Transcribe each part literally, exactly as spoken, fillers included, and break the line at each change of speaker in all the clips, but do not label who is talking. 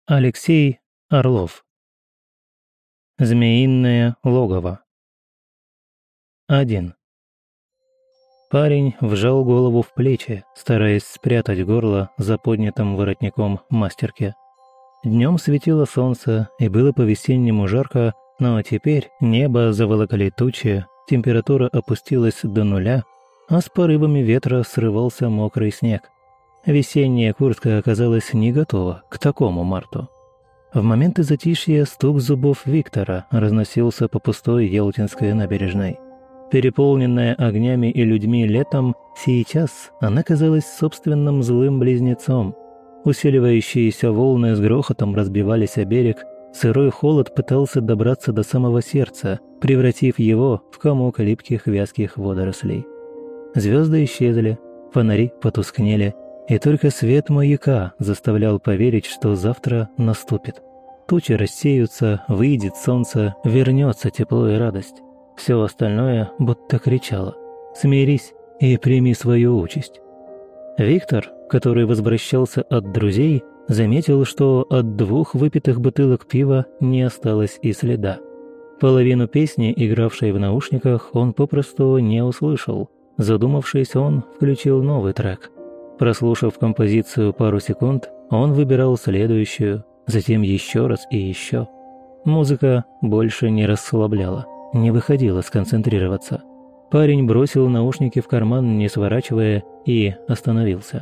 Алексей Орлов. Змеиное логово. один. Парень вжал голову в плечи, стараясь спрятать горло за поднятым воротником мастерки. Днем светило солнце, и было по-весеннему жарко, но теперь небо заволокали тучи, температура опустилась до нуля, а с порывами ветра срывался мокрый снег. Весенняя куртка оказалась не готова к такому марту. В моменты затишья стук зубов Виктора разносился по пустой Ялтинской набережной. Переполненная огнями и людьми летом, сейчас она казалась собственным злым близнецом. Усиливающиеся волны с грохотом разбивались о берег, сырой холод пытался добраться до самого сердца, превратив его в комок липких вязких водорослей. Звезды исчезли, фонари потускнели, и только свет маяка заставлял поверить, что завтра наступит. Тучи рассеются, выйдет солнце, вернется тепло и радость. Все остальное будто кричало: «Смирись и прими свою участь». Виктор, который возвращался от друзей, заметил, что от двух выпитых бутылок пива не осталось и следа. Половину песни, игравшей в наушниках, он попросту не услышал. Задумавшись, он включил новый трек. Прослушав композицию пару секунд, он выбирал следующую, затем еще раз и еще. Музыка больше не расслабляла, не выходила сконцентрироваться. Парень бросил наушники в карман, не сворачивая, и остановился.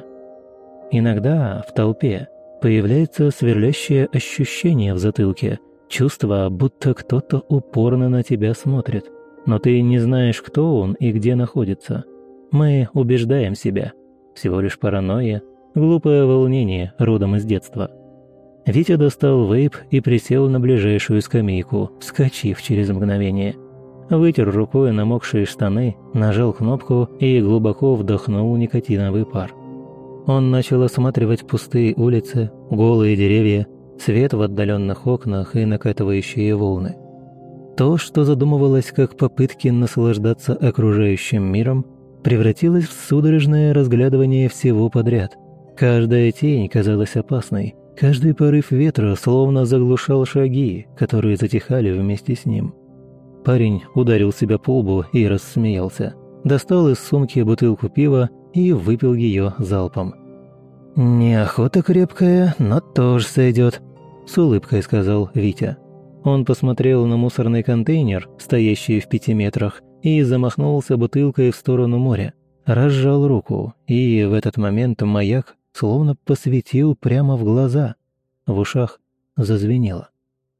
Иногда в толпе появляется сверлящее ощущение в затылке, чувство, будто кто-то упорно на тебя смотрит, но ты не знаешь, кто он и где находится. Мы убеждаем себя. Всего лишь паранойя, глупое волнение родом из детства. Витя достал вейп и присел на ближайшую скамейку, вскочив через мгновение. Вытер рукой намокшие штаны, нажал кнопку и глубоко вдохнул никотиновый пар. Он начал осматривать пустые улицы, голые деревья, свет в отдаленных окнах и накатывающие волны. То, что задумывалось как попытки наслаждаться окружающим миром, превратилось в судорожное разглядывание всего подряд. Каждая тень казалась опасной, каждый порыв ветра словно заглушал шаги, которые затихали вместе с ним. Парень ударил себя по лбу и рассмеялся. Достал из сумки бутылку пива и выпил ее залпом. «Неохота крепкая, но тоже сойдет», – с улыбкой сказал Витя. Он посмотрел на мусорный контейнер, стоящий в пяти метрах, и замахнулся бутылкой в сторону моря. Разжал руку, и в этот момент маяк словно посветил прямо в глаза. В ушах зазвенело.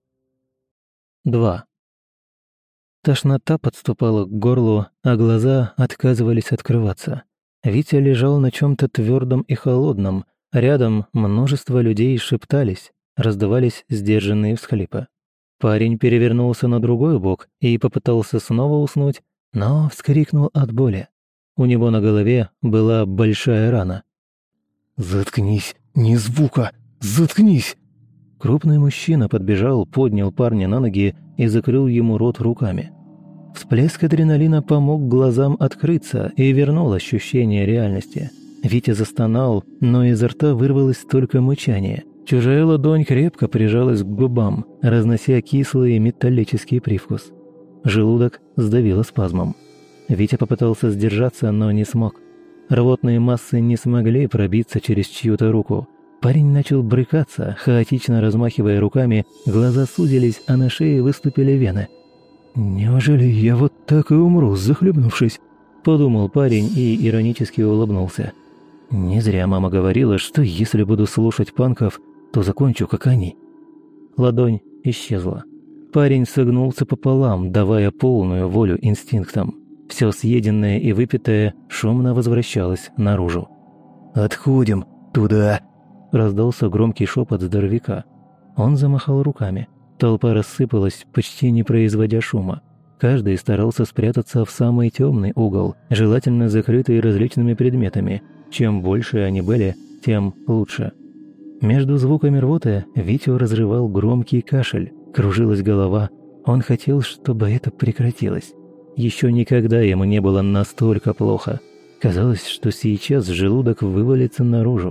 два. Тошнота подступала к горлу, а глаза отказывались открываться. Витя лежал на чем-то твердом и холодном. Рядом множество людей шептались, раздавались сдержанные всхлипы. Парень перевернулся на другой бок и попытался снова уснуть, но вскрикнул от боли. У него на голове была большая рана.
«Заткнись! Ни звука! Заткнись!»
Крупный мужчина подбежал, поднял парня на ноги и закрыл ему рот руками. Всплеск адреналина помог глазам открыться и вернул ощущение реальности. Витя застонал, но изо рта вырвалось только мычание. Чужая ладонь крепко прижалась к губам, разнося кислый металлический привкус. Желудок сдавило спазмом. Витя попытался сдержаться, но не смог. Рвотные массы не смогли пробиться через чью-то руку. Парень начал брыкаться, хаотично размахивая руками, глаза сузились, а на шее выступили вены. «Неужели я вот так и умру, захлебнувшись?» – подумал парень и иронически улыбнулся. «Не зря мама говорила, что если буду слушать панков, то закончу, как они». Ладонь исчезла. Парень согнулся пополам, давая полную волю инстинктам. Все съеденное и выпитое шумно возвращалось наружу.
«Отходим! Туда!»
– раздался громкий шепот здоровяка. Он замахал руками. Толпа рассыпалась, почти не производя шума. Каждый старался спрятаться в самый темный угол, желательно закрытый различными предметами. Чем больше они были, тем лучше. Между звуками рвоты Витю разрывал громкий кашель, кружилась голова. Он хотел, чтобы это прекратилось. Еще никогда ему не было настолько плохо. Казалось, что сейчас желудок вывалится наружу.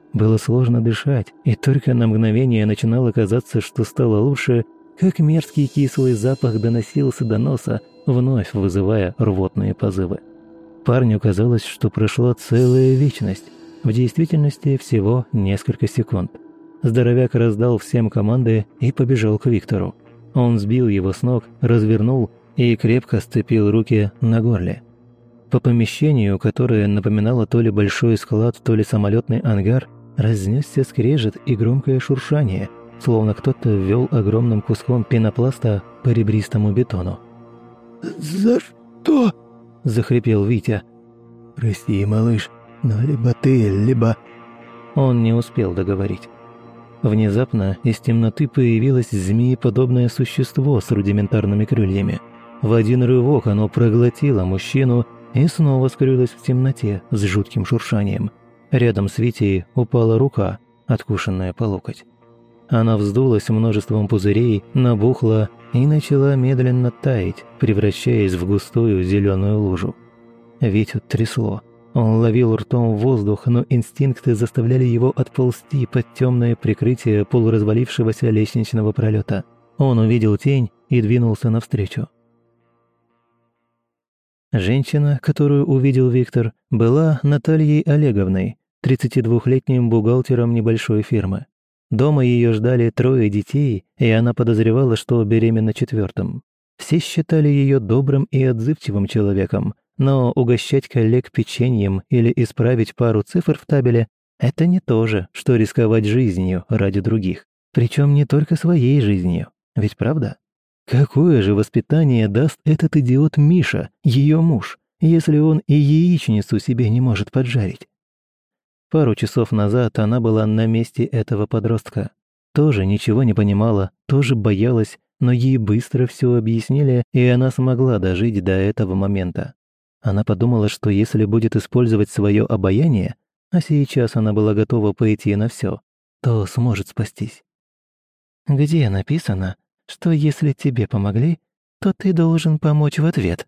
Было сложно дышать, и только на мгновение начинало казаться, что стало лучше, как мерзкий кислый запах доносился до носа, вновь вызывая рвотные позывы. Парню казалось, что прошла целая вечность, в действительности всего несколько секунд. Здоровяк раздал всем команды и побежал к Виктору. Он сбил его с ног, развернул и крепко сцепил руки на горле. По помещению, которое напоминало то ли большой склад, то ли самолетный ангар, разнесся скрежет и громкое шуршание, словно кто-то ввел огромным куском пенопласта по ребристому бетону.
«За что?» –
захрипел Витя.
«Прости, малыш, но либо ты, либо...»
Он не успел договорить. Внезапно из темноты появилось змееподобное существо с рудиментарными крыльями. В один рывок оно проглотило мужчину и снова скрылось в темноте с жутким шуршанием. Рядом с Витей упала рука, откушенная по локоть. Она вздулась множеством пузырей, набухла и начала медленно таять, превращаясь в густую зеленую лужу. Витю трясло. Он ловил ртом воздух, но инстинкты заставляли его отползти под темное прикрытие полуразвалившегося лестничного пролета. Он увидел тень и двинулся навстречу. Женщина, которую увидел Виктор, была Натальей Олеговной, тридцатидвухлетним бухгалтером небольшой фирмы. Дома ее ждали трое детей, и она подозревала, что беременна четвертым. Все считали ее добрым и отзывчивым человеком, но угощать коллег печеньем или исправить пару цифр в табеле – это не то же, что рисковать жизнью ради других. Причем не только своей жизнью. Ведь правда? Какое же воспитание даст этот идиот Миша, ее муж, если он и яичницу себе не может поджарить? Пару часов назад она была на месте этого подростка. Тоже ничего не понимала, тоже боялась, но ей быстро все объяснили, и она смогла дожить до этого момента. Она подумала, что если будет использовать свое обаяние, а сейчас она была готова пойти на все, то сможет спастись. «Где написано, что если тебе помогли, то ты должен помочь в ответ?»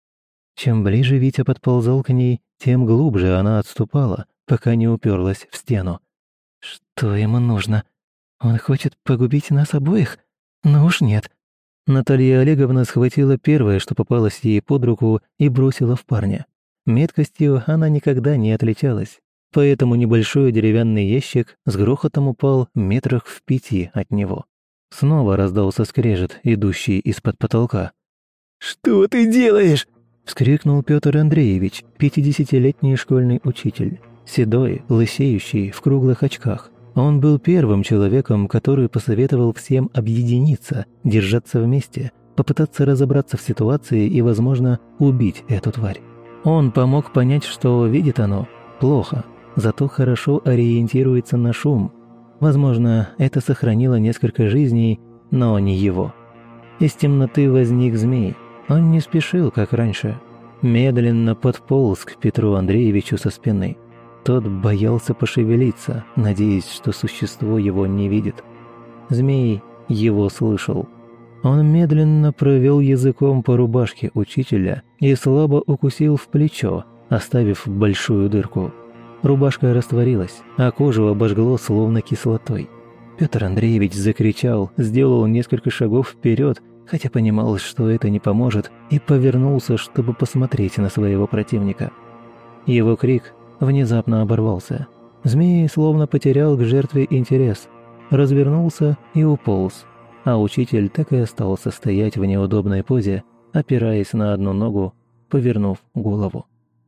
Чем ближе Витя подползал к ней, тем глубже она отступала, пока не уперлась в стену. «Что ему нужно? Он хочет погубить нас обоих? Ну уж нет». Наталья Олеговна схватила первое, что попалось ей под руку, и бросила в парня. Меткостью она никогда не отличалась, поэтому небольшой деревянный ящик с грохотом упал метрах в пяти от него. Снова раздался скрежет, идущий из-под потолка.
«Что ты делаешь?»
— вскрикнул Петр Андреевич, пятидесятилетний школьный учитель, седой, лысеющий, в круглых очках. Он был первым человеком, который посоветовал всем объединиться, держаться вместе, попытаться разобраться в ситуации и, возможно, убить эту тварь. Он помог понять, что видит оно плохо, зато хорошо ориентируется на шум. Возможно, это сохранило несколько жизней, но не его. Из темноты возник змей. Он не спешил, как раньше. Медленно подполз к Петру Андреевичу со спины. Тот боялся пошевелиться, надеясь, что существо его не видит. Змей его слышал. Он медленно провел языком по рубашке учителя и слабо укусил в плечо, оставив большую дырку. Рубашка растворилась, а кожу обожгло словно кислотой. Петр Андреевич закричал, сделал несколько шагов вперед, хотя понимал, что это не поможет, и повернулся, чтобы посмотреть на своего противника. Его крик внезапно оборвался. Змей словно потерял к жертве интерес, развернулся и уполз, а учитель так и остался стоять в неудобной позе, опираясь на одну ногу, повернув голову.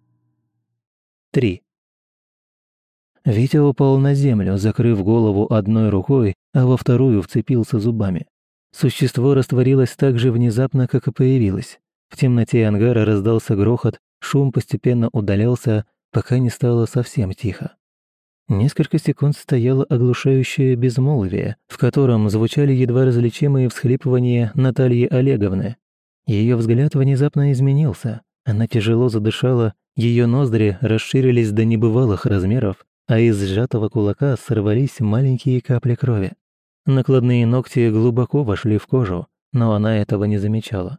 три. Витя упал на землю, закрыв голову одной рукой, а во вторую вцепился зубами. Существо растворилось так же внезапно, как и появилось. В темноте ангара раздался грохот, шум постепенно удалялся, пока не стало совсем тихо. Несколько секунд стояло оглушающее безмолвие, в котором звучали едва различимые всхлипывания Натальи Олеговны. Ее взгляд внезапно изменился, она тяжело задышала, ее ноздри расширились до небывалых размеров, а из сжатого кулака сорвались маленькие капли крови. Накладные ногти глубоко вошли в кожу, но она этого не замечала.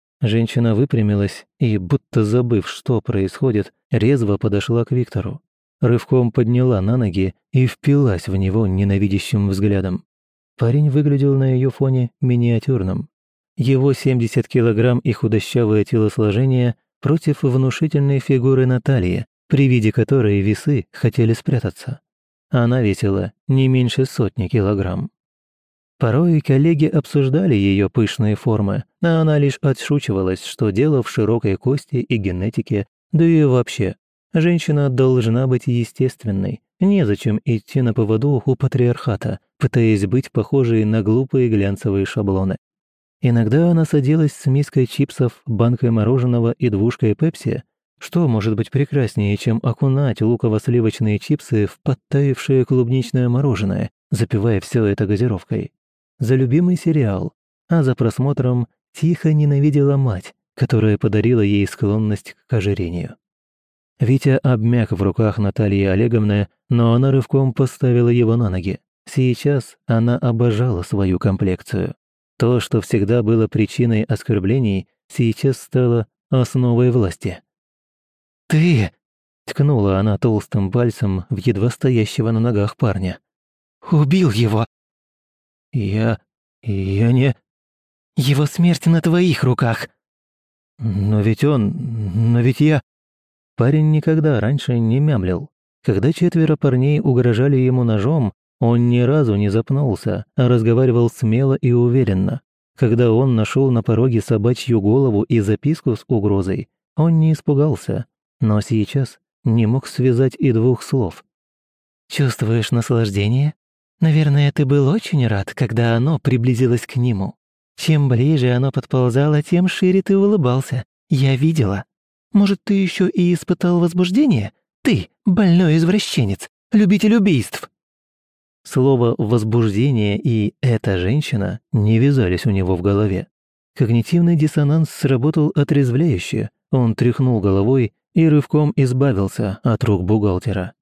Женщина выпрямилась и, будто забыв, что происходит, резво подошла к Виктору. рывком подняла на ноги и впилась в него ненавидящим взглядом. Парень выглядел на ее фоне миниатюрным. Его семьдесят килограмм и худощавое телосложение против внушительной фигуры Натальи, при виде которой весы хотели спрятаться. Она весила не меньше сотни килограмм. Порой коллеги обсуждали ее пышные формы, а она лишь отшучивалась, что дело в широкой кости и генетике, да и вообще. Женщина должна быть естественной, незачем идти на поводу у патриархата, пытаясь быть похожей на глупые глянцевые шаблоны. Иногда она садилась с миской чипсов, банкой мороженого и двушкой пепси. Что может быть прекраснее, чем окунать луково-сливочные чипсы в подтаявшее клубничное мороженое, запивая все это газировкой? За любимый сериал, а за просмотром тихо ненавидела мать, которая подарила ей склонность к ожирению. Витя обмяк в руках Натальи Олеговны, но она рывком поставила его на ноги. Сейчас она обожала свою комплекцию. То, что всегда было причиной оскорблений, сейчас стало основой власти. «Ты!» — ткнула она толстым пальцем в едва стоящего на ногах парня. «Убил его!» «Я... я не...» «Его смерть на твоих руках!» «Но ведь он... но ведь я...» Парень никогда раньше не мямлил. Когда четверо парней угрожали ему ножом, он ни разу не запнулся, а разговаривал смело и уверенно. Когда он нашел на пороге собачью голову и записку с угрозой, он не испугался, но сейчас не мог связать и двух слов. «Чувствуешь наслаждение? Наверное, ты был очень рад, когда оно приблизилось к нему. Чем ближе оно подползало, тем шире ты улыбался. Я видела. Может, ты еще и испытал возбуждение? Ты, больной извращенец, любитель убийств!» Слово «возбуждение» и «эта женщина» не вязались у него в голове. Когнитивный диссонанс сработал отрезвляюще. Он тряхнул головой и рывком избавился от рук бухгалтера.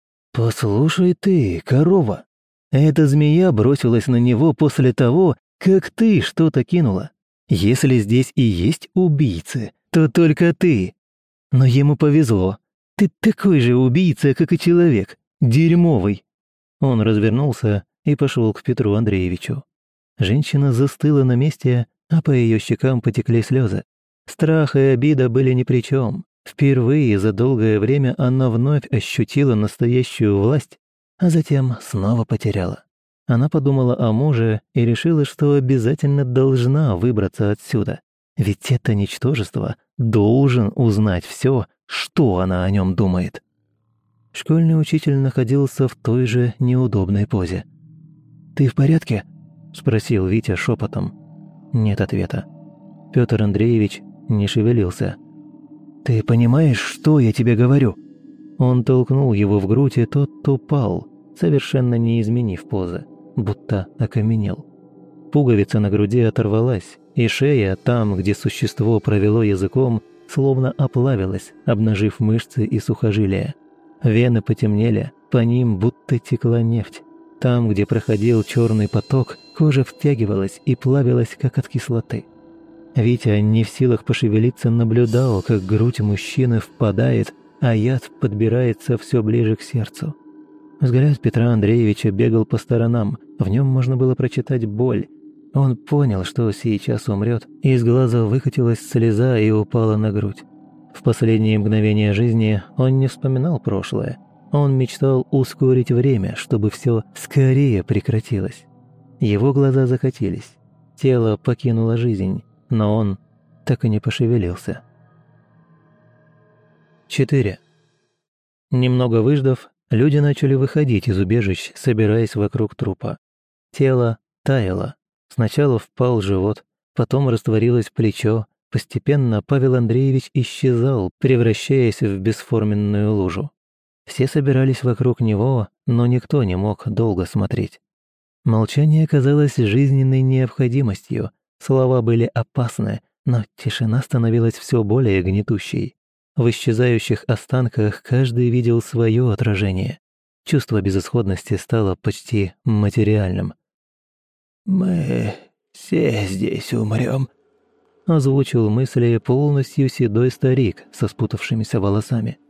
«Послушай ты, корова, эта змея бросилась на него после того, как ты что-то кинула. Если здесь и есть убийцы, то только ты. Но ему повезло. Ты такой же убийца, как и человек. Дерьмовый». Он развернулся и пошел к Петру Андреевичу. Женщина застыла на месте, а по ее щекам потекли слезы. Страх и обида были ни при чем. Впервые за долгое время она вновь ощутила настоящую власть, а затем снова потеряла. Она подумала о муже и решила, что обязательно должна выбраться отсюда. Ведь это ничтожество должен узнать все, что она о нем думает. Школьный учитель находился в той же неудобной позе. «Ты в порядке?» – спросил Витя шепотом. Нет ответа. Петр Андреевич не шевелился. «Ты понимаешь, что я тебе говорю?» Он толкнул его в грудь, и тот упал, совершенно не изменив позы, будто окаменел. Пуговица на груди оторвалась, и шея, там, где существо провело языком, словно оплавилась, обнажив мышцы и сухожилия. Вены потемнели, по ним будто текла нефть. Там, где проходил черный поток, кожа втягивалась и плавилась, как от кислоты. Витя, не в силах пошевелиться, наблюдал, как грудь мужчины впадает, а яд подбирается все ближе к сердцу. Взгляд Петра Андреевича бегал по сторонам, в нем можно было прочитать боль. Он понял, что сейчас умрет, из глаза выкатилась слеза и упала на грудь. В последние мгновения жизни он не вспоминал прошлое. Он мечтал ускорить время, чтобы все скорее прекратилось. Его глаза закатились. Тело покинуло жизнь, но он так и не пошевелился. четыре. Немного выждав, люди начали выходить из убежищ, собираясь вокруг трупа. Тело таяло. Сначала впал живот, потом растворилось плечо. Постепенно Павел Андреевич исчезал, превращаясь в бесформенную лужу. Все собирались вокруг него, но никто не мог долго смотреть. Молчание казалось жизненной необходимостью, слова были опасны, но тишина становилась все более гнетущей. В исчезающих останках каждый видел свое отражение. Чувство безысходности стало почти материальным.
«Мы все здесь умрем»,
озвучил мысли полностью седой старик со спутавшимися волосами.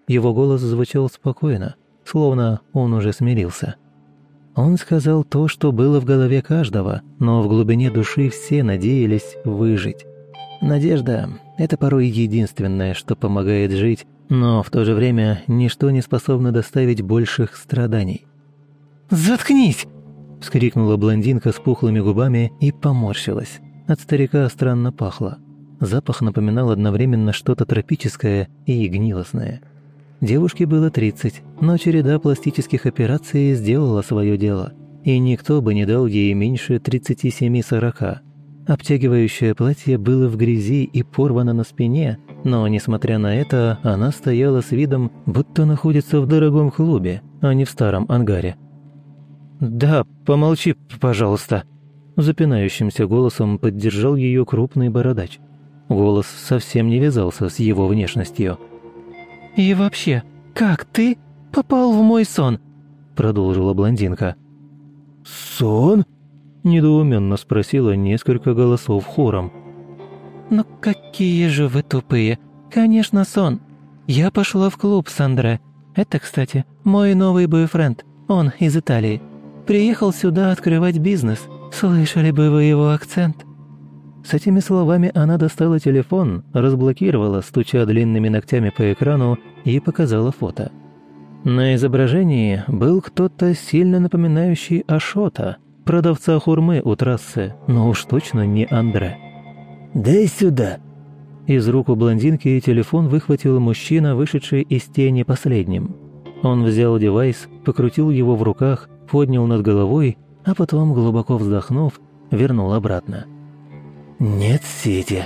Его голос звучал спокойно, словно он уже смирился. Он сказал то, что было в голове каждого, но в глубине души все надеялись выжить. Надежда – это порой единственное, что помогает жить, но в то же время ничто не способно доставить больших страданий. «Заткнись!» – вскрикнула блондинка с пухлыми губами и поморщилась. От старика странно пахло. Запах напоминал одновременно что-то тропическое и гнилостное. Девушке было тридцать, но череда пластических операций сделала свое дело, и никто бы не дал ей меньше тридцати семи-сорока. Обтягивающее платье было в грязи и порвано на спине, но, несмотря на это, она стояла с видом, будто находится в дорогом клубе, а не в старом ангаре. «Да, помолчи, пожалуйста», – запинающимся голосом поддержал ее крупный бородач. Голос совсем не вязался с его внешностью. «И вообще, как ты попал в мой сон?» – продолжила блондинка.
«Сон?» – недоуменно спросила несколько голосов хором.
«Ну какие же вы тупые! Конечно, сон! Я пошла в клуб с Андре. Это, кстати, мой новый бойфренд. Он из Италии. Приехал сюда открывать бизнес. Слышали бы вы его акцент?»
С этими словами она достала телефон, разблокировала, стуча длинными ногтями по экрану, и показала фото. На изображении был кто-то сильно напоминающий Ашота, продавца хурмы у трассы, но уж точно не Андре.
«Дай сюда!»
Из рук у блондинки телефон выхватил мужчина, вышедший из тени последним. Он взял девайс, покрутил его в руках, поднял над головой, а потом, глубоко вздохнув, вернул обратно.
«Нет сети».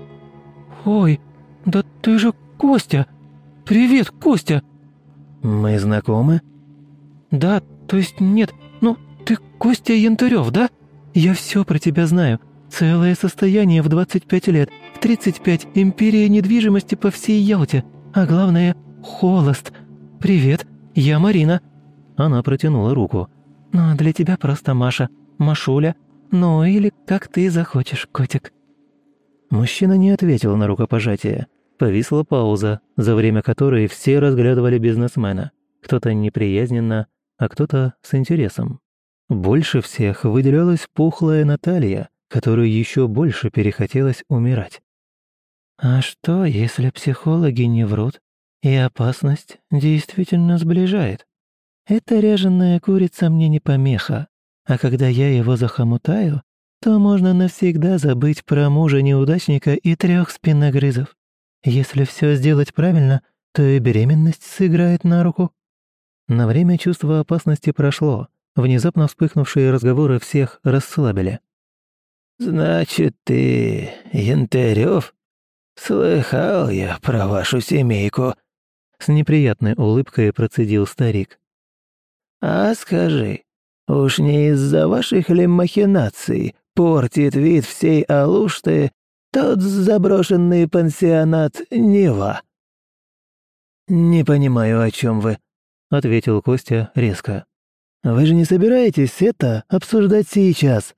«Ой, да ты же Костя! Привет, Костя!»
«Мы знакомы?»
«Да, то есть нет, ну ты Костя Янтарёв, да? Я все про тебя знаю. Целое состояние в двадцать пять лет, в тридцать пять империя недвижимости по всей Ялте, а главное – холост. Привет, я Марина».
Она протянула руку.
«Ну, для тебя просто Маша, Машуля. Ну, или как ты захочешь, котик».
Мужчина не ответил на рукопожатие. Повисла пауза, за время которой все разглядывали бизнесмена. Кто-то неприязненно, а кто-то с интересом. Больше всех выделялась пухлая Наталья, которой еще больше перехотелось умирать.
«А что, если психологи не врут, и опасность действительно сближает? Эта ряженая курица мне не помеха. А когда я его захомутаю, то можно навсегда забыть про мужа-неудачника и трех спиногрызов. Если все сделать правильно, то и беременность сыграет на руку».
На время чувство опасности прошло. Внезапно вспыхнувшие разговоры всех расслабили.
«Значит, ты Янтарёв? Слыхал я про вашу семейку», —
с неприятной улыбкой процедил старик.
«А скажи, уж не из-за ваших ли махинаций портит вид всей Алушты тот заброшенный пансионат Нева?»
«Не понимаю, о чем вы», — ответил Костя резко.
«Вы же не собираетесь это обсуждать сейчас?»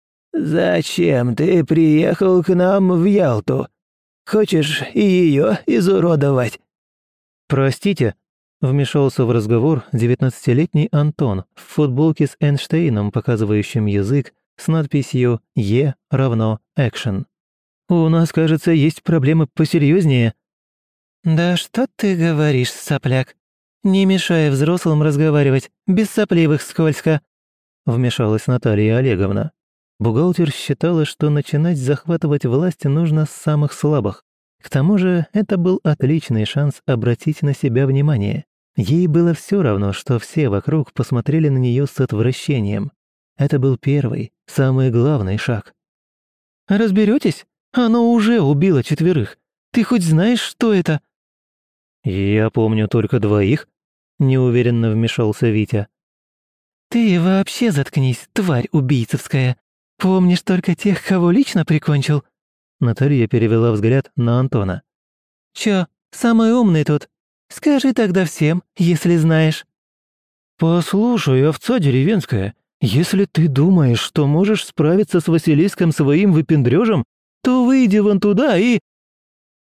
«Зачем ты приехал к нам в Ялту? Хочешь и ее изуродовать?»
«Простите», — вмешался в разговор девятнадцатилетний Антон в футболке с Эйнштейном, показывающим язык, с надписью «Е равно экшен». «У нас, кажется, есть проблемы посерьезнее».
«Да что ты говоришь, сопляк? Не мешай взрослым разговаривать, без сопливых скользко», — вмешалась Наталья Олеговна.
Бухгалтер считала, что начинать захватывать власть нужно с самых слабых. К тому же это был отличный шанс обратить на себя внимание. Ей было все равно, что все вокруг посмотрели на нее с отвращением. Это был первый, самый главный шаг.
«Разберетесь? Оно уже убило четверых. Ты хоть знаешь, что это?»
«Я помню только двоих», — неуверенно вмешался Витя.
«Ты вообще заткнись, тварь убийцевская. Помнишь только тех, кого лично прикончил?»
Наталья перевела взгляд на Антона.
«Чё, самый умный тут? Скажи тогда всем, если знаешь».
«Послушай, овца деревенская, если ты думаешь, что можешь справиться с Василиском своим выпендрёжем, то выйди вон туда и...»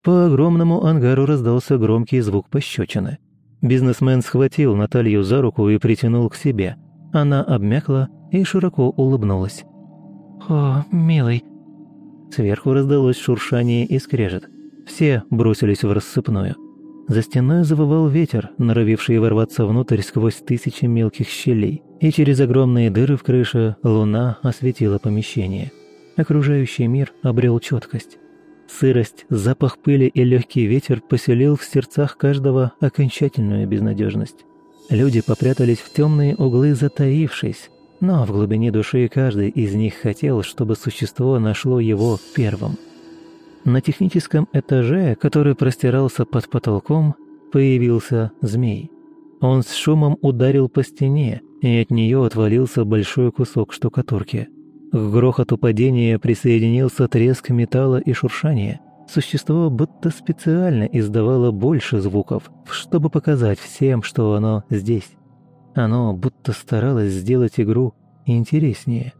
По огромному ангару раздался громкий звук пощечины. Бизнесмен схватил Наталью за руку и притянул к себе. Она обмякла и широко улыбнулась.
«О, милый».
Сверху раздалось шуршание и скрежет. Все бросились в рассыпную. За стеной завывал ветер, норовивший ворваться внутрь сквозь тысячи мелких щелей, и через огромные дыры в крыше луна осветила помещение. Окружающий мир обрел четкость. Сырость, запах пыли и легкий ветер поселил в сердцах каждого окончательную безнадежность. Люди попрятались в темные углы, затаившись, но в глубине души каждый из них хотел, чтобы существо нашло его первым. На техническом этаже, который простирался под потолком, появился змей. Он с шумом ударил по стене, и от нее отвалился большой кусок штукатурки. К грохоту падения присоединился треск металла и шуршание. Существо будто специально издавало больше звуков, чтобы показать всем, что оно здесь. Оно будто старалось сделать игру интереснее.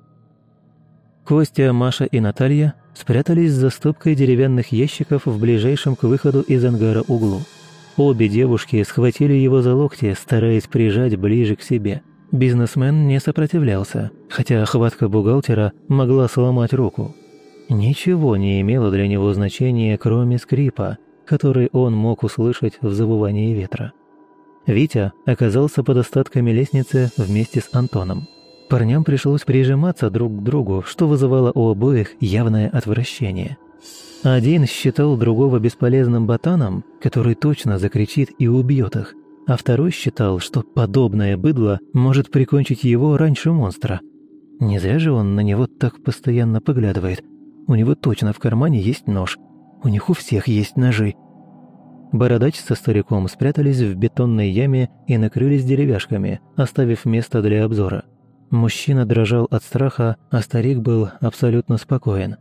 Костя, Маша и Наталья спрятались за стопкой деревянных ящиков в ближайшем к выходу из ангара углу. Обе девушки схватили его за локти, стараясь прижать ближе к себе. Бизнесмен не сопротивлялся, хотя хватка бухгалтера могла сломать руку. Ничего не имело для него значения, кроме скрипа, который он мог услышать в завывании ветра. Витя оказался под остатками лестницы вместе с Антоном. Парням пришлось прижиматься друг к другу, что вызывало у обоих явное отвращение. Один считал другого бесполезным ботаном, который точно закричит и убьет их, а второй считал, что подобное быдло может прикончить его раньше монстра. Не зря же он на него так постоянно поглядывает. У него точно в кармане есть нож. У них у всех есть ножи. Бородач со стариком спрятались в бетонной яме и накрылись деревяшками, оставив место для обзора. Мужчина дрожал от страха, а старик был абсолютно спокоен.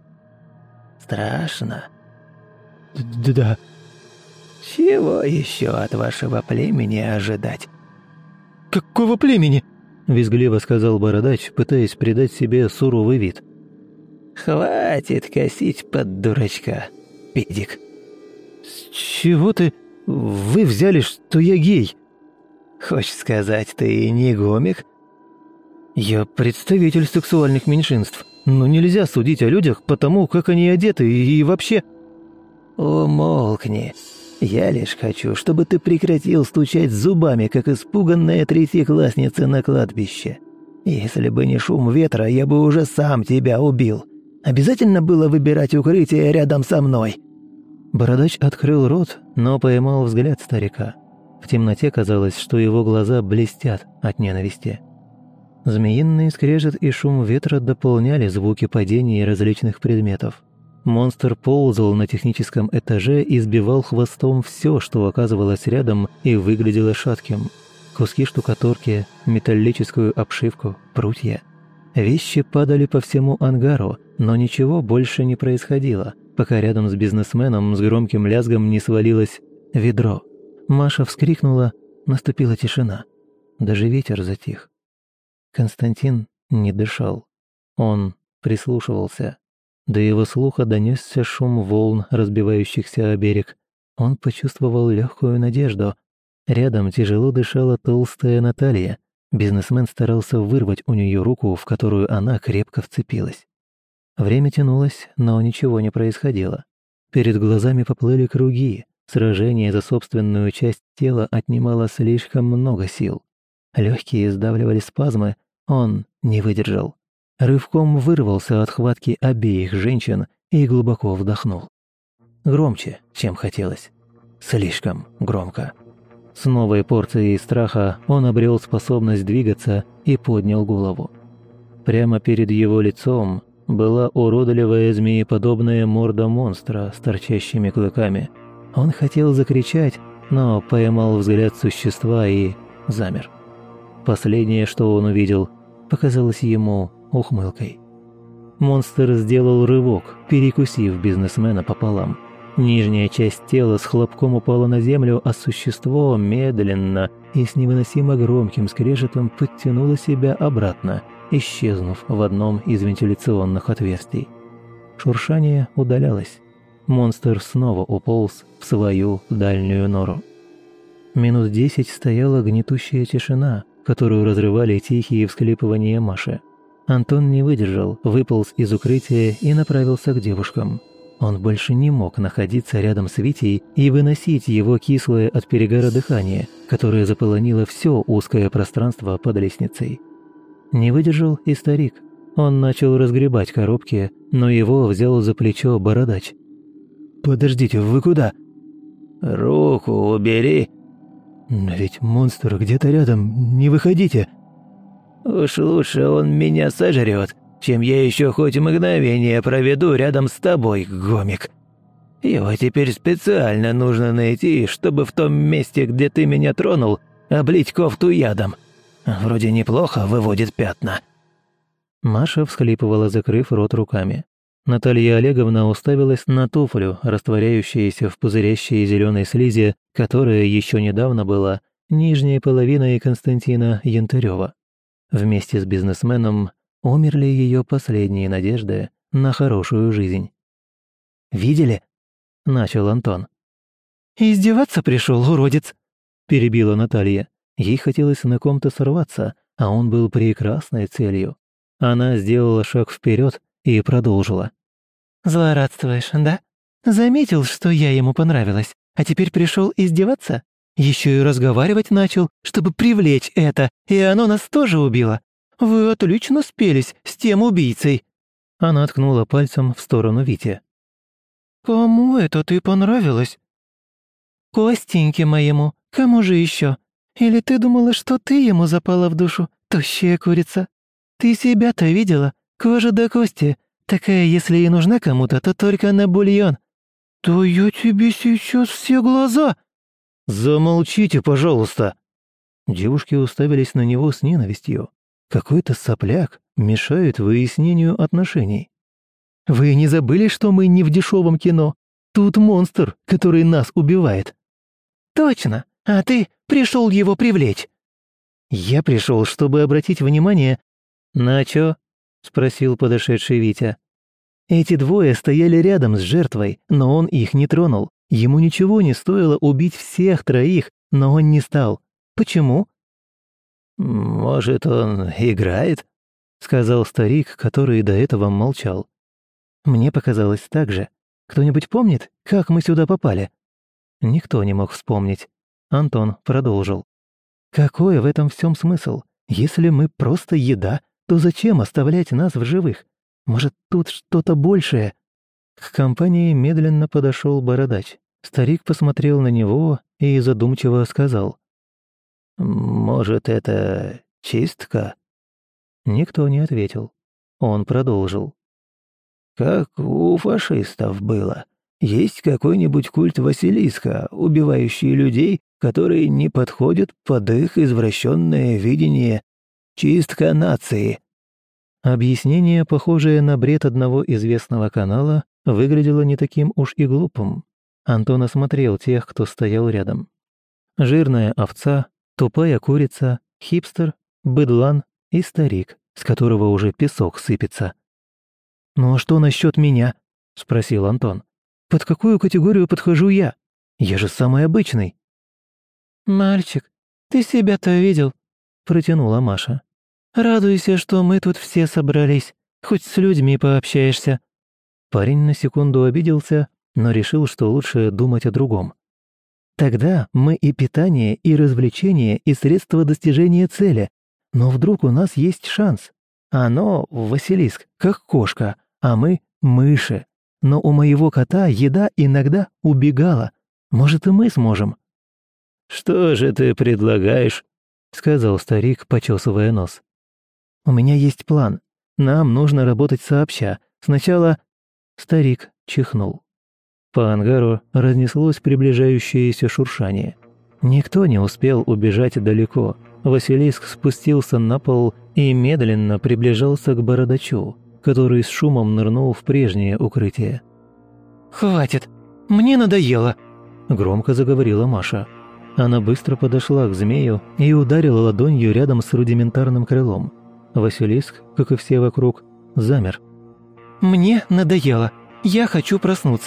«Страшно?»
«Да».
«Чего еще от вашего племени ожидать?»
«Какого племени?»
– визгливо сказал Бородач, пытаясь придать себе суровый вид.
«Хватит косить под дурачка, педик».
«С чего ты... Вы взяли, что я гей?»
«Хочешь сказать, ты не гомик?»
«Я представитель сексуальных меньшинств, но нельзя судить о людях по тому, как они одеты и вообще...»
«Умолкни. Я лишь хочу, чтобы ты прекратил стучать зубами, как испуганная третьеклассница на кладбище. Если бы не шум ветра, я бы уже сам тебя убил. Обязательно было выбирать укрытие рядом со мной?»
Бородач открыл рот, но поймал взгляд старика. В темноте казалось, что его глаза блестят от ненависти. Змеиный скрежет и шум ветра дополняли звуки падения различных предметов. Монстр ползал на техническом этаже и сбивал хвостом все, что оказывалось рядом и выглядело шатким. Куски штукатурки, металлическую обшивку, прутья. Вещи падали по всему ангару, но ничего больше не происходило, пока рядом с бизнесменом с громким лязгом не свалилось ведро. Маша вскрикнула, наступила тишина. Даже ветер затих. Константин не дышал. Он прислушивался. До его слуха донесся шум волн, разбивающихся о берег. Он почувствовал легкую надежду. Рядом тяжело дышала толстая Наталья. Бизнесмен старался вырвать у нее руку, в которую она крепко вцепилась. Время тянулось, но ничего не происходило. Перед глазами поплыли круги. Сражение за собственную часть тела отнимало слишком много сил. Легкие сдавливали спазмы, он не выдержал. Рывком вырвался от хватки обеих женщин и глубоко вдохнул. Громче, чем хотелось. Слишком громко. С новой порцией страха он обрел способность двигаться и поднял голову. Прямо перед его лицом была уродливая змееподобная морда монстра с торчащими клыками. Он хотел закричать, но поймал взгляд существа и замер. Последнее, что он увидел, показалось ему ухмылкой. Монстр сделал рывок, перекусив бизнесмена пополам. Нижняя часть тела с хлопком упала на землю, а существо медленно и с невыносимо громким скрежетом подтянуло себя обратно, исчезнув в одном из вентиляционных отверстий. Шуршание удалялось. монстр снова уполз в свою дальнюю нору. Минут десять стояла гнетущая тишина, которую разрывали тихие всхлипывания Маши. Антон не выдержал, выполз из укрытия и направился к девушкам. Он больше не мог находиться рядом с Витей и выносить его кислое от перегара дыхание, которое заполонило все узкое пространство под лестницей. Не выдержал и старик. Он начал разгребать коробки, но его взял за плечо бородач. «Подождите, вы куда?»
«Руку убери!»
«Но ведь монстр где-то рядом, не выходите!»
«Уж лучше он меня сожрет, чем я еще хоть мгновение проведу рядом с тобой, гомик. Его теперь специально нужно найти, чтобы в том месте, где ты меня тронул, облить кофту ядом. Вроде неплохо выводит пятна».
Маша всхлипывала, закрыв рот руками. Наталья Олеговна уставилась на туфлю, растворяющуюся в пузырящей зеленой слизи, которая еще недавно была нижней половиной Константина Янтарева. Вместе с бизнесменом умерли ее последние надежды на хорошую жизнь. «Видели?» – начал Антон.
«Издеваться пришел, уродец!»
– перебила Наталья. Ей хотелось на ком-то сорваться, а он был прекрасной целью. Она сделала шаг вперед и продолжила.
«Злорадствуешь, да? Заметил, что я ему понравилась, а теперь пришел издеваться? Еще и разговаривать начал, чтобы привлечь это, и оно нас тоже убило. Вы отлично спелись с тем убийцей».
Она ткнула пальцем в сторону Вити.
«Кому это ты понравилась?» «Костеньке моему. Кому же еще? Или ты думала, что ты ему запала в душу, тощая курица? Ты себя-то видела? Кожа до кости. Такая, если и нужна кому-то, то только на бульон». «Да я тебе сейчас все глаза...»
«Замолчите, пожалуйста!» Девушки уставились на него с ненавистью. Какой-то сопляк мешает выяснению отношений. «Вы не забыли, что мы не в дешевом кино? Тут монстр, который нас убивает».
«Точно! А ты пришел его привлечь!»
«Я пришел, чтобы обратить внимание...» «На чё?» — спросил подошедший Витя. «Эти двое стояли рядом с жертвой, но он их не тронул. Ему ничего не стоило убить всех троих, но он не стал. Почему?»
«Может, он играет?»
— сказал старик, который до этого молчал. «Мне показалось так же. Кто-нибудь помнит, как мы сюда попали?» Никто не мог вспомнить. Антон продолжил. «Какой в этом всем смысл? Если мы просто еда, то зачем оставлять нас в живых? Может, тут что-то большее?» К компании медленно подошел бородач. Старик посмотрел на него и задумчиво сказал.
«Может, это чистка?»
Никто не ответил. Он продолжил.
«Как у фашистов было. Есть какой-нибудь культ Василиска, убивающий людей, которые не подходят под их извращенное видение. Чистка нации».
Объяснение, похожее на бред одного известного канала, выглядело не таким уж и глупым. Антон осмотрел тех, кто стоял рядом. Жирная овца, тупая курица, хипстер, быдлан и старик, с которого уже песок сыпется. «Ну а что насчет меня?» – спросил Антон. «Под какую категорию подхожу я? Я же самый обычный».
«Мальчик, ты себя-то видел?» – протянула Маша. «Радуйся, что мы тут все собрались, хоть с людьми пообщаешься».
Парень на секунду обиделся, но решил, что лучше думать о другом. «Тогда мы и питание, и развлечение, и средства достижения цели. Но вдруг у нас есть шанс. Оно, Василиск, как кошка, а мы — мыши. Но у моего кота еда иногда убегала. Может, и мы сможем».
«Что же ты предлагаешь?»
— сказал старик, почесывая нос. «У меня есть план. Нам нужно работать сообща. Сначала...» Старик чихнул. По ангару разнеслось приближающееся шуршание. Никто не успел убежать далеко. Василиск спустился на пол и медленно приближался к бородачу, который с шумом нырнул в прежнее укрытие.
«Хватит! Мне надоело!»
— громко заговорила Маша. Она быстро подошла к змею и ударила ладонью рядом с рудиментарным крылом. Василиск, как и все вокруг, замер.
«Мне надоело. Я хочу проснуться.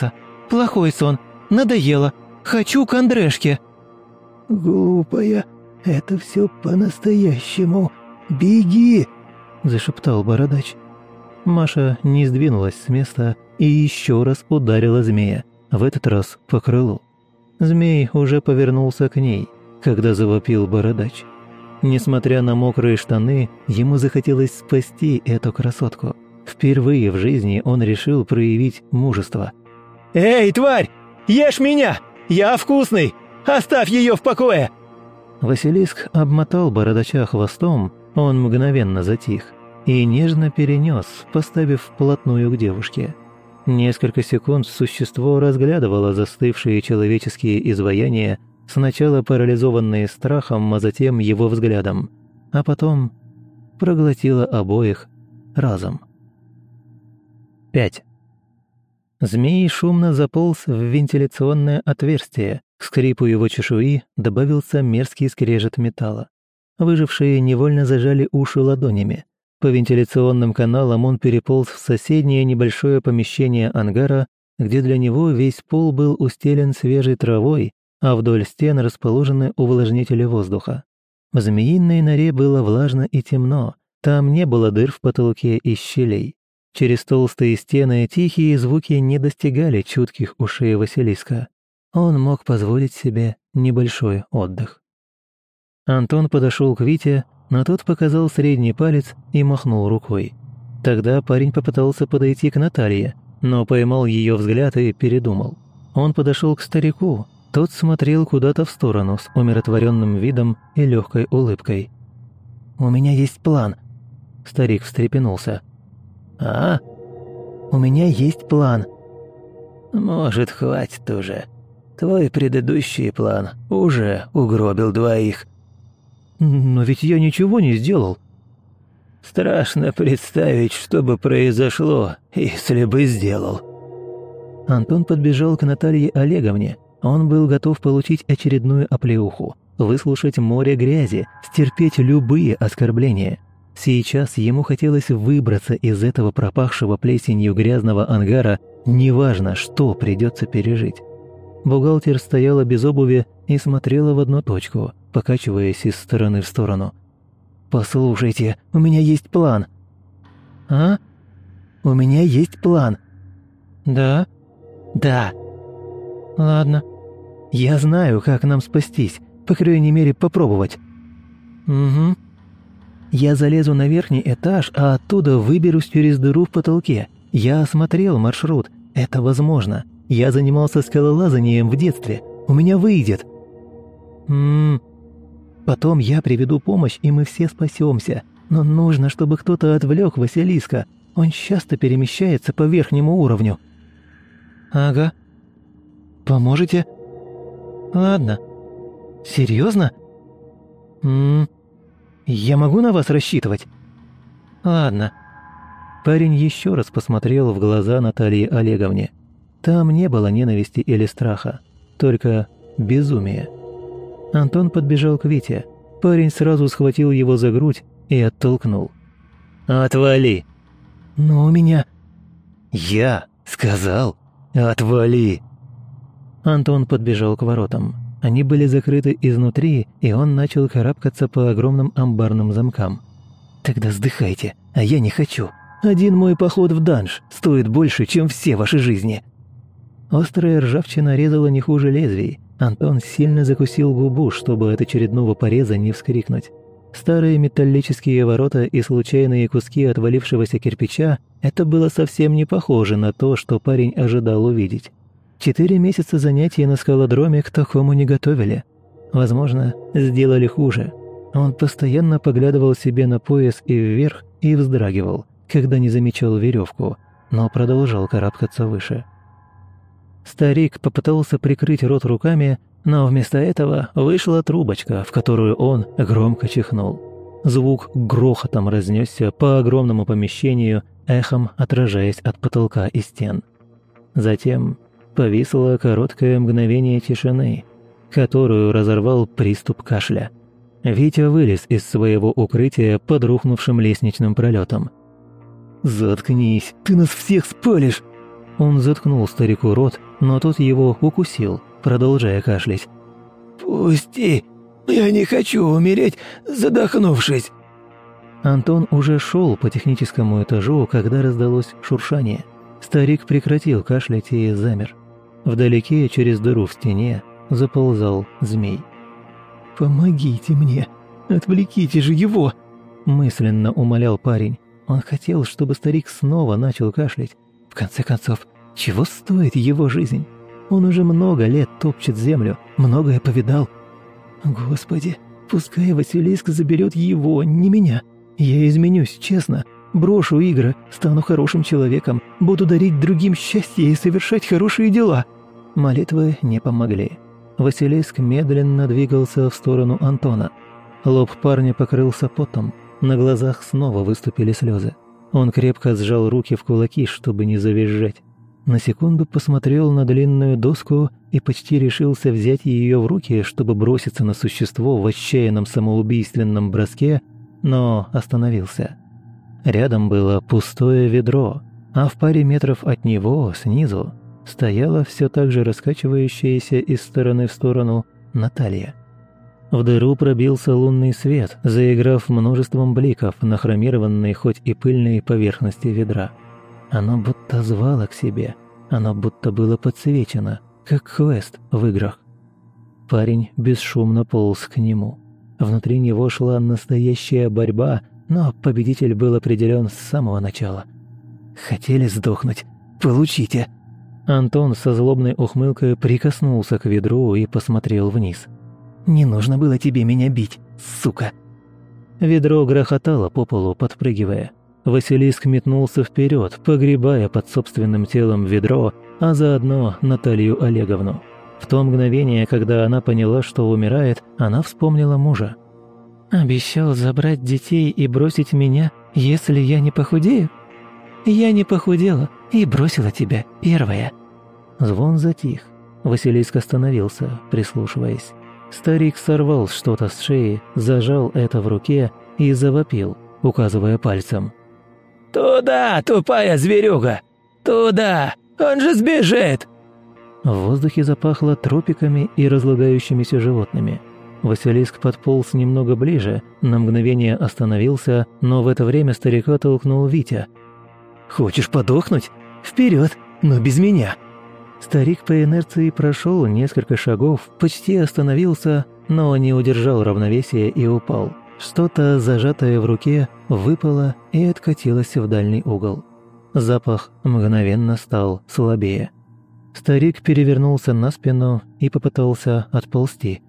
Плохой сон. Надоело. Хочу к Андрешке».
«Глупая, это все по-настоящему. Беги!» – зашептал бородач.
Маша не сдвинулась с места и еще раз ударила змея, в этот раз по крылу. Змей уже повернулся к ней, когда завопил бородач. Несмотря на мокрые штаны, ему захотелось спасти эту красотку. Впервые в жизни он решил проявить мужество.
«Эй, тварь! Ешь меня! Я вкусный! Оставь ее в покое!»
Василиск обмотал бородача хвостом, он мгновенно затих и нежно перенес, поставив вплотную к девушке. Несколько секунд существо разглядывало застывшие человеческие изваяния, сначала парализованные страхом, а затем его взглядом, а потом проглотило обоих разом. пять. Змей шумно заполз в вентиляционное отверстие. К скрипу его чешуи добавился мерзкий скрежет металла. Выжившие невольно зажали уши ладонями. По вентиляционным каналам он переполз в соседнее небольшое помещение ангара, где для него весь пол был устелен свежей травой, а вдоль стен расположены увлажнители воздуха. В змеиной норе было влажно и темно, там не было дыр в потолке и щелей. Через толстые стены тихие звуки не достигали чутких ушей Василиска. Он мог позволить себе небольшой отдых. Антон подошел к Вите, но тот показал средний палец и махнул рукой. Тогда парень попытался подойти к Наталье, но поймал ее взгляд и передумал. Он подошел к старику, тот смотрел куда-то в сторону с умиротворенным видом и легкой улыбкой. «У меня есть план», – старик встрепенулся. «А? У меня есть план».
«Может, хватит уже. Твой предыдущий план уже угробил двоих».
«Но ведь я ничего не сделал».
«Страшно представить, что бы произошло, если бы сделал».
Антон подбежал к Наталье Олеговне. Он был готов получить очередную оплеуху, выслушать море грязи, стерпеть любые оскорбления. Сейчас ему хотелось выбраться из этого пропахшего плесенью грязного ангара, неважно, что придется пережить. Бухгалтер стояла без обуви и смотрела в одну точку, покачиваясь из стороны в сторону.
«Послушайте, у меня есть план».
«А?
У меня есть план».
«Да?»
«Да».
«Ладно.
Я знаю, как нам спастись, по крайней мере, попробовать».
«Угу».
«Я залезу на верхний этаж, а оттуда выберусь через дыру в потолке. Я осмотрел маршрут. Это возможно. Я занимался скалолазанием в детстве. У меня выйдет».
«Ммм».
«Потом я приведу помощь, и мы все спасемся. Но нужно, чтобы кто-то отвлек Василиска. Он часто перемещается по верхнему уровню».
«Ага.
Поможете?»
«Ладно».
«Серьезно?»
«Ммм».
«Я могу на вас рассчитывать?»
«Ладно». Парень еще раз посмотрел в глаза Натальи Олеговне. Там не было ненависти или страха, только безумие. Антон подбежал к Вите. Парень сразу схватил его за грудь и оттолкнул.
«Отвали!» «Но у меня...» «Я сказал, отвали!»
Антон подбежал к воротам. Они были закрыты изнутри, и он начал карабкаться по огромным амбарным замкам.
«Тогда сдыхайте, а я не хочу. Один мой поход в данж стоит больше, чем все ваши жизни».
Острая ржавчина резала не хуже лезвий. Антон сильно закусил губу, чтобы от очередного пореза не вскрикнуть. Старые металлические ворота и случайные куски отвалившегося кирпича – это было совсем не похоже на то, что парень ожидал увидеть. Четыре месяца занятий на скалодроме к такому не готовили. Возможно, сделали хуже. Он постоянно поглядывал себе на пояс и вверх и вздрагивал, когда не замечал веревку, но продолжал карабкаться выше. Старик попытался прикрыть рот руками, но вместо этого вышла трубочка, в которую он громко чихнул. Звук грохотом разнесся по огромному помещению, эхом отражаясь от потолка и стен. Затем повисло короткое мгновение тишины, которую разорвал приступ кашля. Витя вылез из своего укрытия под рухнувшим лестничным пролетом.
«Заткнись, ты нас всех спалишь!»
Он заткнул старику рот но тот его укусил, продолжая кашлять.
«Пусти! Я не хочу умереть, задохнувшись!»
Антон уже шел по техническому этажу, когда раздалось шуршание. Старик прекратил кашлять и замер. Вдалеке, через дыру в стене, заползал змей.
«Помогите мне! Отвлеките же его!»
Мысленно умолял парень. Он хотел, чтобы старик снова начал кашлять. В конце концов, чего стоит его жизнь? Он уже много лет топчет землю, многое повидал. «Господи, пускай Василиск заберет его, не меня. Я изменюсь, честно. Брошу игры, стану хорошим человеком, буду дарить другим счастье и совершать хорошие дела». Молитвы не помогли. Василиск медленно двигался в сторону Антона. Лоб парня покрылся потом, на глазах снова выступили слезы. Он крепко сжал руки в кулаки, чтобы не завизжать. На секунду посмотрел на длинную доску и почти решился взять ее в руки, чтобы броситься на существо в отчаянном самоубийственном броске, но остановился. Рядом было пустое ведро, а в паре метров от него, снизу, стояла все так же раскачивающаяся из стороны в сторону Наталья. В дыру пробился лунный свет, заиграв множеством бликов на хромированной, хоть и пыльной поверхности ведра. Оно будто звало к себе, оно будто было подсвечено, как квест в играх. Парень бесшумно полз к нему. Внутри него шла настоящая борьба, но победитель был определен с самого начала. «Хотели сдохнуть? Получите!» Антон со злобной ухмылкой прикоснулся к ведру и посмотрел вниз. «Не нужно было тебе меня бить, сука!» Ведро грохотало по полу, подпрыгивая. Василиск метнулся вперед, погребая под собственным телом ведро, а заодно Наталью Олеговну. В то мгновение, когда она поняла, что умирает, она вспомнила мужа. «Обещал забрать детей и бросить меня, если я не похудею? Я не похудела и бросила тебя первая». Звон затих. Василиск остановился, прислушиваясь. Старик сорвал что-то с шеи, зажал это в руке и завопил, указывая пальцем.
«Туда, тупая зверюга! Туда! Он же сбежит!»
В воздухе запахло тропиками и разлагающимися животными. Василиск подполз немного ближе, на мгновение остановился, но в это время старика толкнул Витя. «Хочешь подохнуть? Вперед, но без меня!» Старик по инерции прошел несколько шагов, почти остановился, но не удержал равновесия и упал. Что-то, зажатое в руке, выпало и откатилось в дальний угол. Запах мгновенно стал слабее. Старик перевернулся на спину и попытался отползти.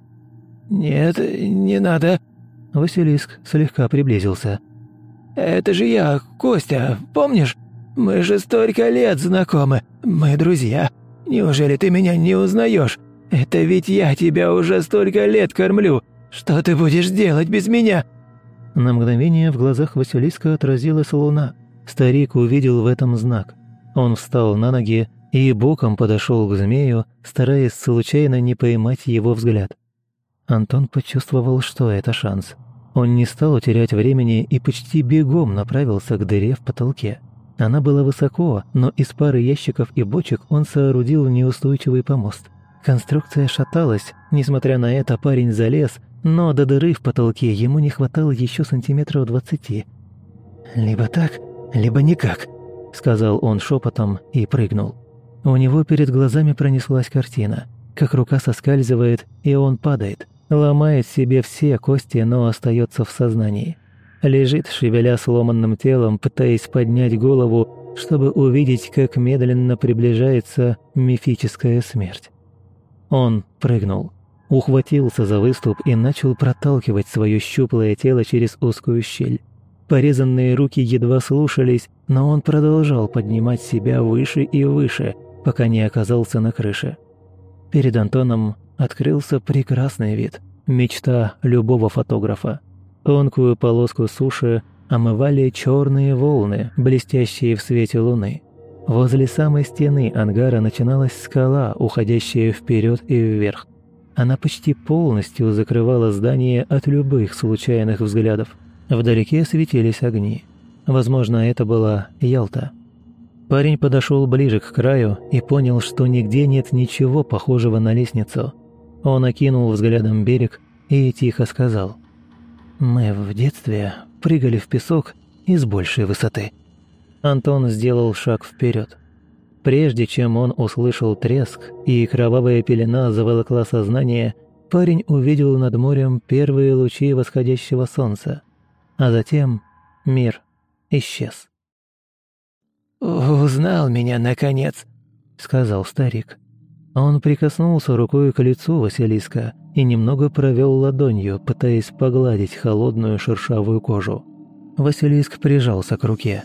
«Нет, не надо».
Василиск слегка приблизился.
«Это же я, Костя, помнишь? Мы же столько лет знакомы, мы друзья. Неужели ты меня не узнаешь? Это ведь я тебя уже столько лет кормлю. Что ты будешь делать без меня?»
На мгновение в глазах Василиска отразилась луна. Старик увидел в этом знак. Он встал на ноги и боком подошел к змею, стараясь случайно не поймать его взгляд. Антон почувствовал, что это шанс. Он не стал терять времени и почти бегом направился к дыре в потолке. Она была высоко, но из пары ящиков и бочек он соорудил неустойчивый помост. Конструкция шаталась, несмотря на это парень залез, но до дыры в потолке ему не хватало еще сантиметров двадцати. «Либо так, либо никак», — сказал он шепотом и прыгнул. У него перед глазами пронеслась картина, как рука соскальзывает, и он падает, ломает себе все кости, но остается в сознании. Лежит, шевеля сломанным телом, пытаясь поднять голову, чтобы увидеть, как медленно приближается мифическая смерть. Он прыгнул, ухватился за выступ и начал проталкивать свое щуплое тело через узкую щель. Порезанные руки едва слушались, но он продолжал поднимать себя выше и выше, пока не оказался на крыше. Перед Антоном открылся прекрасный вид, мечта любого фотографа. Тонкую полоску суши омывали черные волны, блестящие в свете луны. Возле самой стены ангара начиналась скала, уходящая вперед и вверх. Она почти полностью закрывала здание от любых случайных взглядов. Вдалеке светились огни. Возможно, это была Ялта. Парень подошел ближе к краю и понял, что нигде нет ничего похожего на лестницу. Он окинул взглядом берег и тихо сказал: «Мы в детстве прыгали в песок из большей высоты». Антон сделал шаг вперед. Прежде чем он услышал треск и кровавая пелена заволокла сознание, парень увидел над морем первые лучи восходящего солнца, а затем мир исчез.
«Узнал меня, наконец», — сказал старик.
Он прикоснулся рукой к лицу Василиска и немного провел ладонью, пытаясь погладить холодную шершавую кожу. Василиск прижался к руке.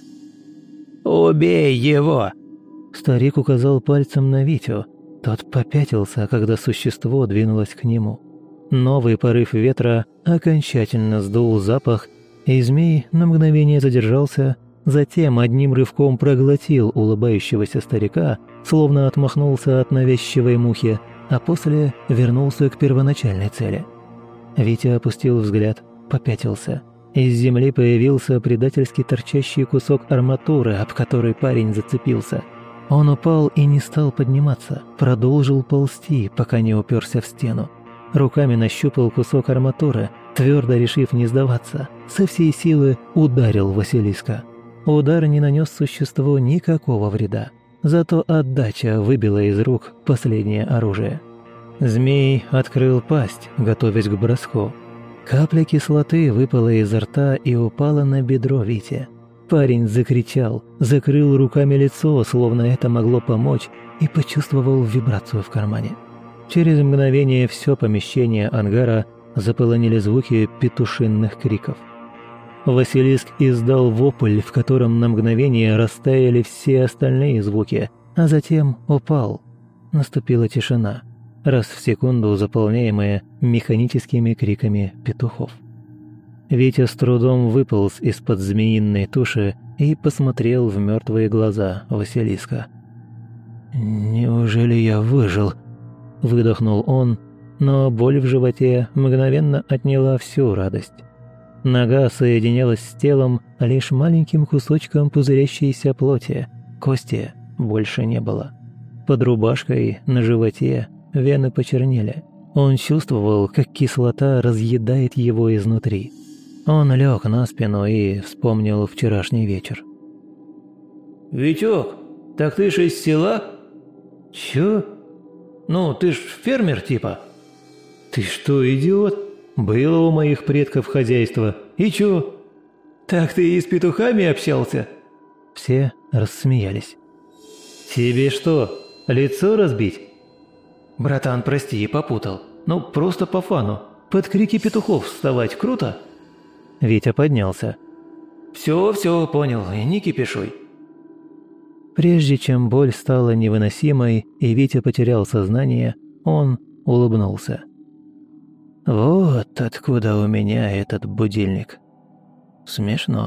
«Убей его!»
Старик указал пальцем на Витю. Тот попятился, когда существо двинулось к нему. Новый порыв ветра окончательно сдул запах, и змей на мгновение задержался, затем одним рывком проглотил улыбающегося старика, словно отмахнулся от навязчивой мухи, а после вернулся к первоначальной цели. Витя опустил взгляд, попятился. Из земли появился предательски торчащий кусок арматуры, об который парень зацепился. Он упал и не стал подниматься, продолжил ползти, пока не уперся в стену. Руками нащупал кусок арматуры, твердо решив не сдаваться, со всей силы ударил Василиска. Удар не нанес существу никакого вреда, зато отдача выбила из рук последнее оружие. Змей открыл пасть, готовясь к броску. Капля кислоты выпала изо рта и упала на бедро Вити. Парень закричал, закрыл руками лицо, словно это могло помочь, и почувствовал вибрацию в кармане. Через мгновение все помещение ангара заполонили звуки петушинных криков. Василиск издал вопль, в котором на мгновение растаяли все остальные звуки, а затем упал. Наступила тишина, раз в секунду заполняемая механическими криками петухов. Витя с трудом выполз из-под змеиной туши и посмотрел в мертвые глаза Василиска.
«Неужели я выжил?» – выдохнул он, но боль в животе мгновенно отняла всю радость.
Нога соединялась с телом лишь маленьким кусочком пузырящейся плоти, кости больше не было. Под рубашкой, на животе, вены почернели. Он чувствовал, как кислота разъедает его изнутри. Он лег на спину и вспомнил вчерашний вечер.
«Витёк, так ты ж из села?»
«Чё?
Ну, ты ж фермер типа?»
«Ты что, идиот? Было у моих предков хозяйство. И чё?»
«Так ты и с петухами общался?»
Все рассмеялись. «Тебе что, лицо разбить?»
«Братан, прости, попутал. Ну, просто по фану. Под крики петухов вставать круто?»
Витя поднялся.
«Все, все, понял, и не кипишуй».
Прежде чем боль стала невыносимой и Витя потерял сознание, он улыбнулся.
«Вот откуда у меня этот будильник. Смешно».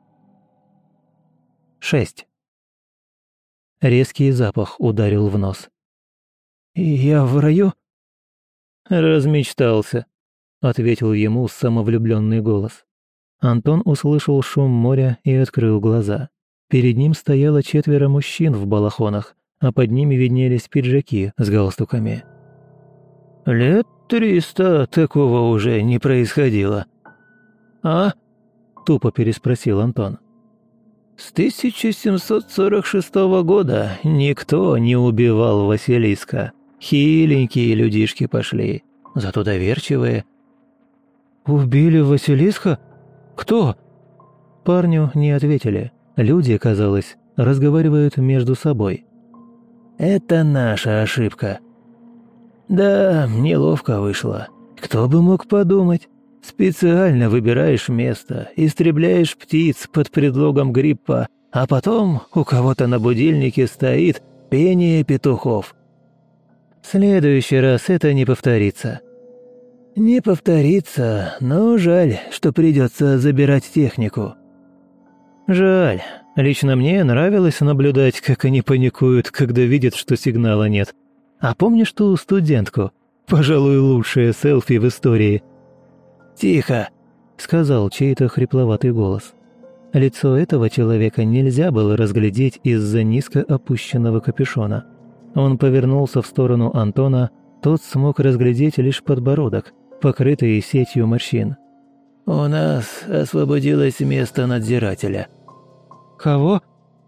шесть. Резкий запах ударил в нос.
«Я в раю?»
«Размечтался», — ответил ему самовлюбленный голос. Антон услышал шум моря и открыл глаза. Перед ним стояло четверо мужчин в балахонах, а под ними виднелись пиджаки с галстуками.
«Лет триста такого уже не происходило».
«А?» – тупо переспросил Антон.
«С тысяча семьсот сорок шестого года никто не убивал Василиска. Хиленькие людишки пошли, зато доверчивые».
«Убили Василиска? Кто?» Парню не ответили. Люди, казалось, разговаривают между собой.
«Это наша ошибка». «Да, неловко вышло. Кто бы мог подумать? Специально выбираешь место, истребляешь птиц под предлогом гриппа, а потом у кого-то на будильнике стоит пение петухов».
«В следующий раз это не повторится».
«Не повторится, но жаль, что придется забирать технику».
«Жаль. Лично мне нравилось наблюдать, как они паникуют, когда видят, что сигнала нет. А помнишь ту студентку? Пожалуй, лучшее селфи в истории».
«Тихо», —
сказал чей-то хрипловатый голос. Лицо этого человека нельзя было разглядеть из-за низко опущенного капюшона. Он повернулся в сторону Антона, тот смог разглядеть лишь подбородок, покрытый сетью морщин.
«У нас освободилось место надзирателя».
«Кого?»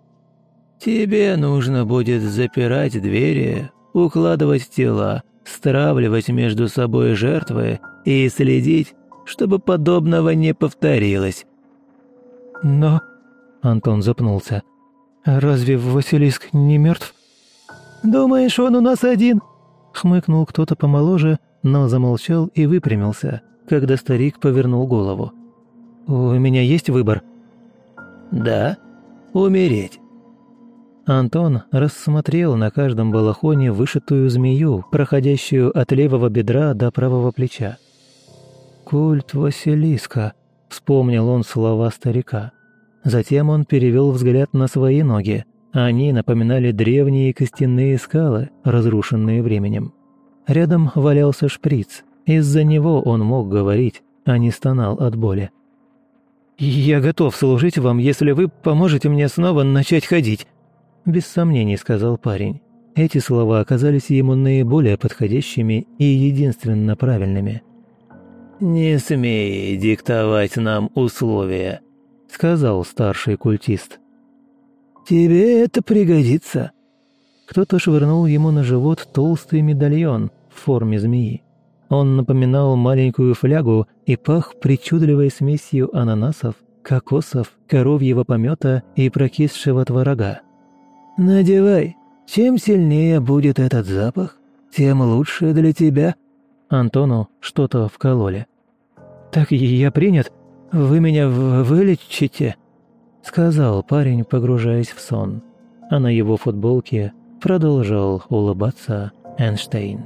«Тебе нужно будет запирать двери, укладывать тела, стравливать между собой жертвы и следить, чтобы подобного не повторилось».
«Но...» — Антон запнулся. «Разве Василиск не мертв?»
«Думаешь, он у нас один?»
— хмыкнул кто-то помоложе, но замолчал и выпрямился, когда старик повернул голову. «У меня есть выбор?»
«Да, умереть».
Антон рассмотрел на каждом балахоне вышитую змею, проходящую от левого бедра до правого плеча. «Культ Василиска», — вспомнил он слова старика. Затем он перевел взгляд на свои ноги. Они напоминали древние костяные скалы, разрушенные временем. Рядом валялся шприц. Из-за него он мог говорить, а не стонал от боли.
«Я готов служить вам, если вы поможете мне снова начать ходить»,
— без сомнений сказал парень. Эти слова оказались ему наиболее подходящими и единственно правильными.
«Не смей диктовать нам условия», — сказал старший культист. «Тебе это пригодится».
Кто-то швырнул ему на живот толстый медальон в форме змеи. Он напоминал маленькую флягу и пах причудливой смесью ананасов, кокосов, коровьего помета и прокисшего творога.
«Надевай. Чем сильнее будет этот запах, тем лучше для тебя».
Антону что-то вкололи.
«Так я принят? Вы меня вылечите?»
— сказал парень, погружаясь в сон. А на его футболке продолжал улыбаться Эйнштейн.